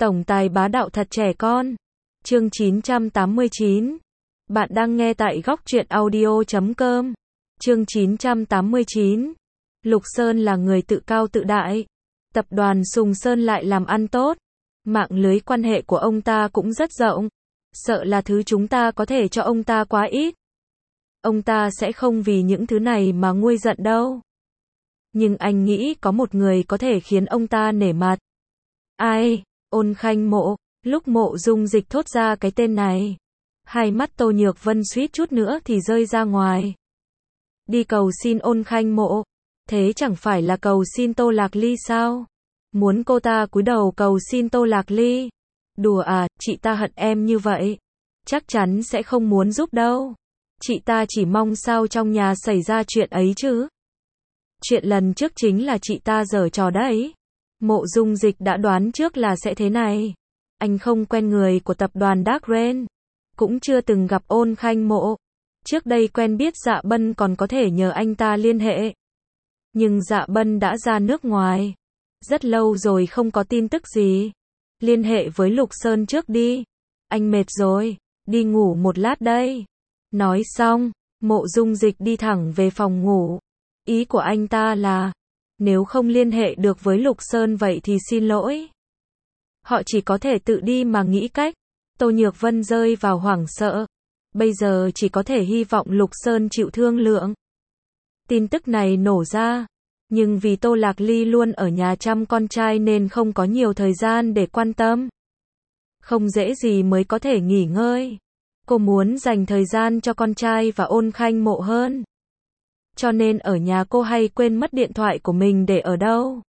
Tổng tài bá đạo thật trẻ con. Chương 989. Bạn đang nghe tại góc truyện audio.com. Chương 989. Lục Sơn là người tự cao tự đại. Tập đoàn Sùng Sơn lại làm ăn tốt. Mạng lưới quan hệ của ông ta cũng rất rộng. Sợ là thứ chúng ta có thể cho ông ta quá ít. Ông ta sẽ không vì những thứ này mà nguôi giận đâu. Nhưng anh nghĩ có một người có thể khiến ông ta nể mặt. Ai? Ôn Khanh Mộ. Lúc Mộ Dung Dịch thốt ra cái tên này, hai mắt Tô Nhược Vân suýt chút nữa thì rơi ra ngoài. Đi cầu xin Ôn Khanh Mộ, thế chẳng phải là cầu xin Tô Lạc Ly sao? Muốn cô ta cúi đầu cầu xin Tô Lạc Ly? Đùa à, chị ta hận em như vậy, chắc chắn sẽ không muốn giúp đâu. Chị ta chỉ mong sao trong nhà xảy ra chuyện ấy chứ. Chuyện lần trước chính là chị ta giở trò đấy. Mộ Dung Dịch đã đoán trước là sẽ thế này. Anh không quen người của tập đoàn Dark Rain, cũng chưa từng gặp Ôn Khanh Mộ. Trước đây quen biết Dạ Bân còn có thể nhờ anh ta liên hệ. Nhưng Dạ Bân đã ra nước ngoài. Rất lâu rồi không có tin tức gì. Liên hệ với Lục Sơn trước đi. Anh mệt rồi, đi ngủ một lát đây. Nói xong, Mộ Dung Dịch đi thẳng về phòng ngủ. Ý của anh ta là, nếu không liên hệ được với Lục Sơn vậy thì xin lỗi. Họ chỉ có thể tự đi mà nghĩ cách. Tô Nhược Vân rơi vào hoảng sợ. Bây giờ chỉ có thể hy vọng Lục Sơn chịu thương lượng. Tin tức này nổ ra. Nhưng vì Tô Lạc Ly luôn ở nhà chăm con trai nên không có nhiều thời gian để quan tâm. Không dễ gì mới có thể nghỉ ngơi. Cô muốn dành thời gian cho con trai và Ôn Khanh Mộ hơn. Cho nên ở nhà cô hay quên mất điện thoại của mình để ở đâu.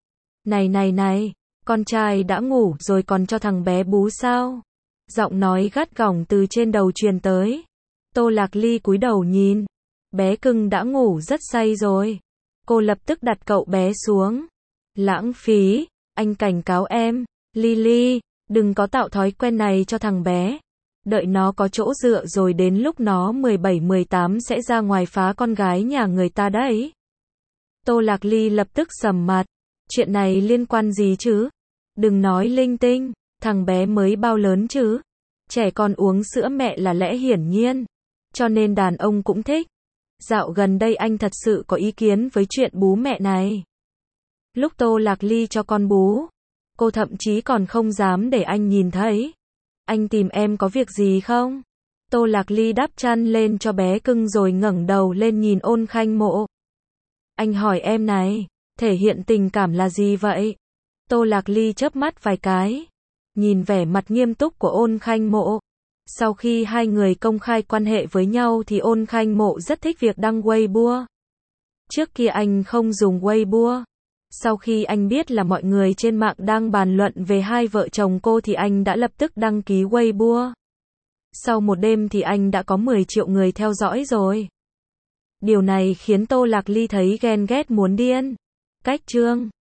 Này, con trai đã ngủ rồi còn cho thằng bé bú sao? Giọng nói gắt gỏng từ trên đầu truyền tới. Tô Lạc Ly cúi đầu nhìn. Bé cưng đã ngủ rất say rồi. Cô lập tức đặt cậu bé xuống. Lãng phí, anh cảnh cáo em, Lily, đừng có tạo thói quen này cho thằng bé. Đợi nó có chỗ dựa rồi đến lúc nó 17-18 sẽ ra ngoài phá con gái nhà người ta đấy. Tô Lạc Ly lập tức sầm mặt. Chuyện này liên quan gì chứ? Đừng nói linh tinh, thằng bé mới bao lớn chứ? Trẻ con uống sữa mẹ là lẽ hiển nhiên. Cho nên đàn ông cũng thích. Dạo gần đây anh thật sự có ý kiến với chuyện bú mẹ này. Lúc Tô Lạc Ly cho con bú, cô thậm chí còn không dám để anh nhìn thấy. Anh tìm em có việc gì không? Tô Lạc Ly đắp chăn lên cho bé cưng rồi ngẩng đầu lên nhìn Ôn Khanh Mộ. Anh hỏi em này, thể hiện tình cảm là gì vậy? Tô Lạc Ly chớp mắt vài cái, nhìn vẻ mặt nghiêm túc của Ôn Khanh Mộ. Sau khi hai người công khai quan hệ với nhau thì Ôn Khanh Mộ rất thích việc đăng Weibo. Trước kia anh không dùng Weibo. Sau khi anh biết là mọi người trên mạng đang bàn luận về hai vợ chồng cô thì anh đã lập tức đăng ký Weibo. Sau một đêm thì anh đã có 10 triệu người theo dõi rồi. Điều này khiến Tô Lạc Ly thấy ghen ghét muốn điên. Cách chương